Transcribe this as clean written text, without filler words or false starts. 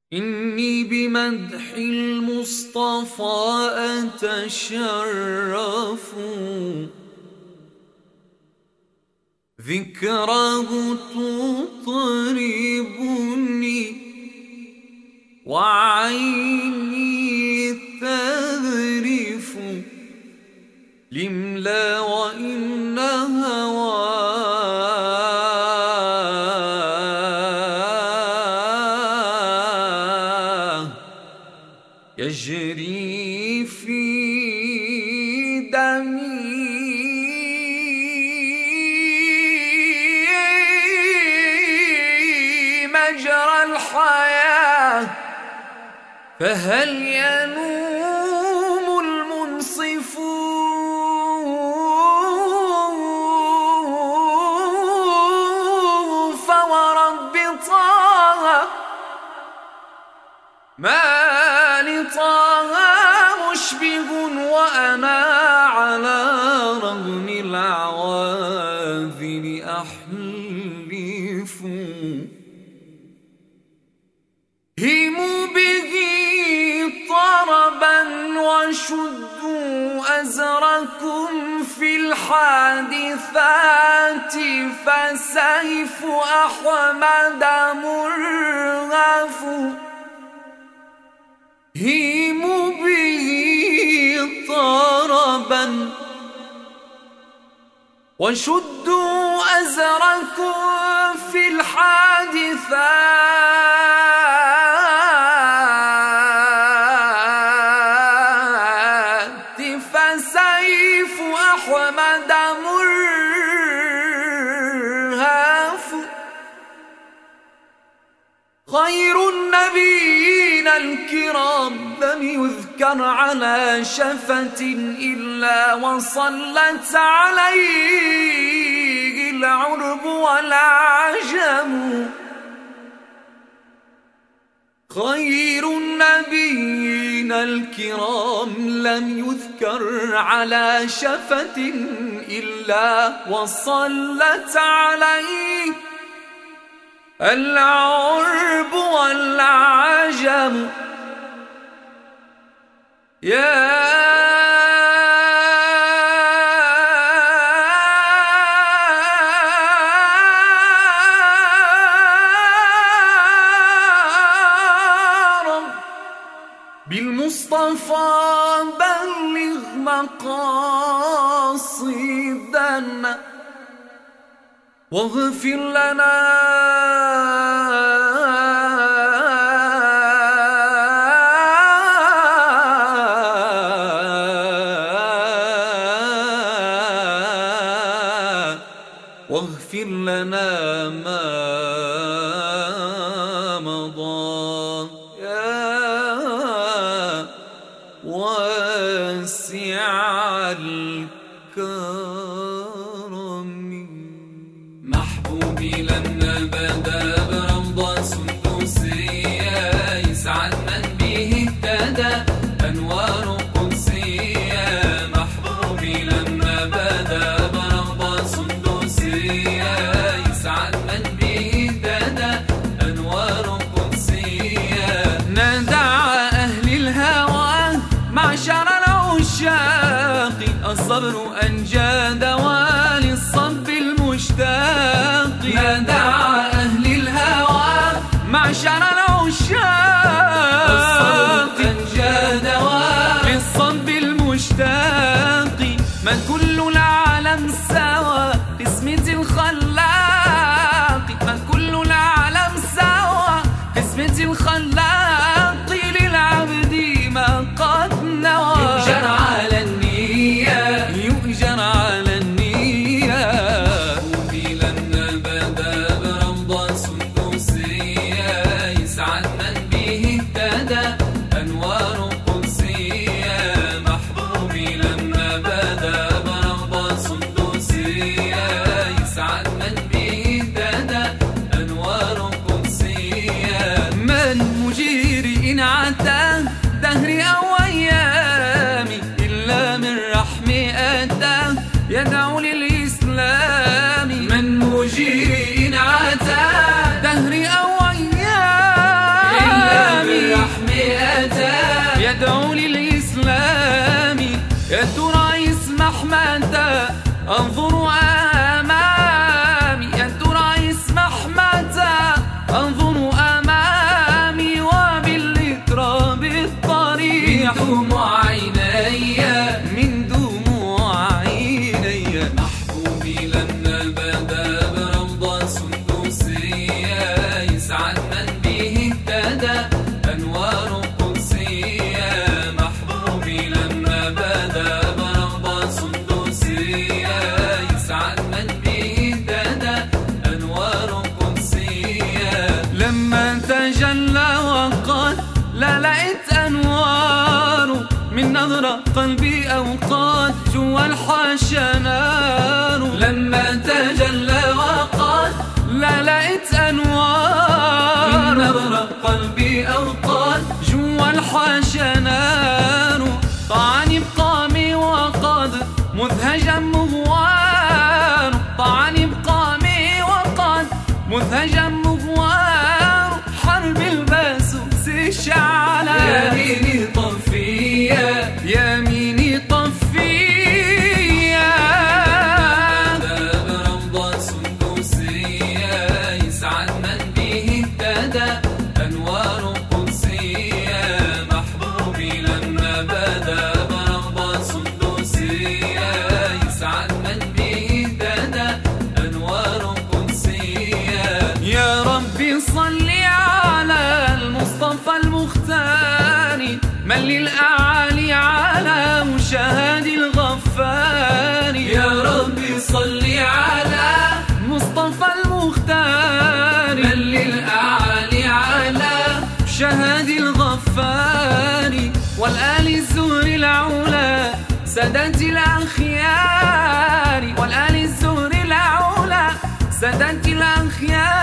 إني بمدح المصطفى أتشرف، ذكره تطربني وعيني تذرف، لملا وإن هواه يجري في دمي مجرى الحياة، فهل ينوم المنصفون؟ فورب طه ما لطه مشبه، وأنا على رغم العواذل أحلف. هيموا به طربا وشدوا أزركم في الحادثات، فسيف أحمد مرغف. هيموا به طربا وشدوا أزركم في الحادثات، فسيف أحمد مرهف. خير النبيين الكرام لم يذكر على شفة إلا وصلت عليه العرب والعجم. خير النبيين الكرام لم يذكر على شفة إلا وصلت عليه العرب والعجم. يا رب بالمصطفى بلغ مقاصدنا، واغفر لنا واغفر لنا ما مضى، يا واسع الكرم. محبوبي لما بدا بروضة سندوسية، يسعد من به اهتدى أنوار قدسية. محبوبي لما بدا بروضة سندوسية، يسعد من به اهتدى أنوار قدسية. ندعى أهل الهوى معشر العشاق، الصبر أنجى دواء للصب المشتاق. ندعى أهل الهوى معشر العشاق، الصبر أنجى دواء للصب المشتاق. ما كل العالم سوى قسمة الخلاق، ما كل العالم سوى قسمة الخلاق. للعبد ما قد نوى، يؤجر على النية، يؤجر على النية. محبوبي لما بدا بروضة سندوسية، يسعد من به اهتدى أنوار قدسية. محبوبي لما بدا بروضة سندوسية، يسعد من به اهتدى أنوار قدسية. من مجير إن عتى دهري أو أيامي، إلا من رحم أتى يدعو للإسلام. من مجير إن عتى دهري أو أيامي، إلا يدعو للإسلام. يا ترى يسمح متى أنظر أمامي، يا ترى يسمح متى أنظر أمامي وبالإتراب الطريح من دموع عيني، من دموع عيني. محبوبي لما بدا بروضة سندوسية يسعد من به اهتدى أنوار قدسية. محبوبي لما بدا بروضة سندوسية يسعد من به اهتدى أنوار قدسية. لما تجلى وقال لا لقيت أنوار من نظرة قلبي أوقات جوا الحاشا نار. لما تجلى وقال لا لقيت أنوار من نظرة قلبي أوقات جوا الحاشا نار. طعني بقامي وقد مذهجا مغوار، طعني بقامي وقد مذهجا مغوار. حرب الباسوس الشعلة يميني طفية، يميني طفية. بروضة سندوسية يسعد من به اهتدى أنوار قدسية. محبوبي لما بدا بروضة سندوسية يسعد من به اهتدى أنوار قدسية. يا ربي صل على المصطفى المختار من للأعالي على مشاهد الغفار. يا ربي صل على مصطفى المختار من للأعالي على مشاهد الغفار. والآل الزهر العلا سادات الأخيار، والآل الزهر العلا سادات الأخيار.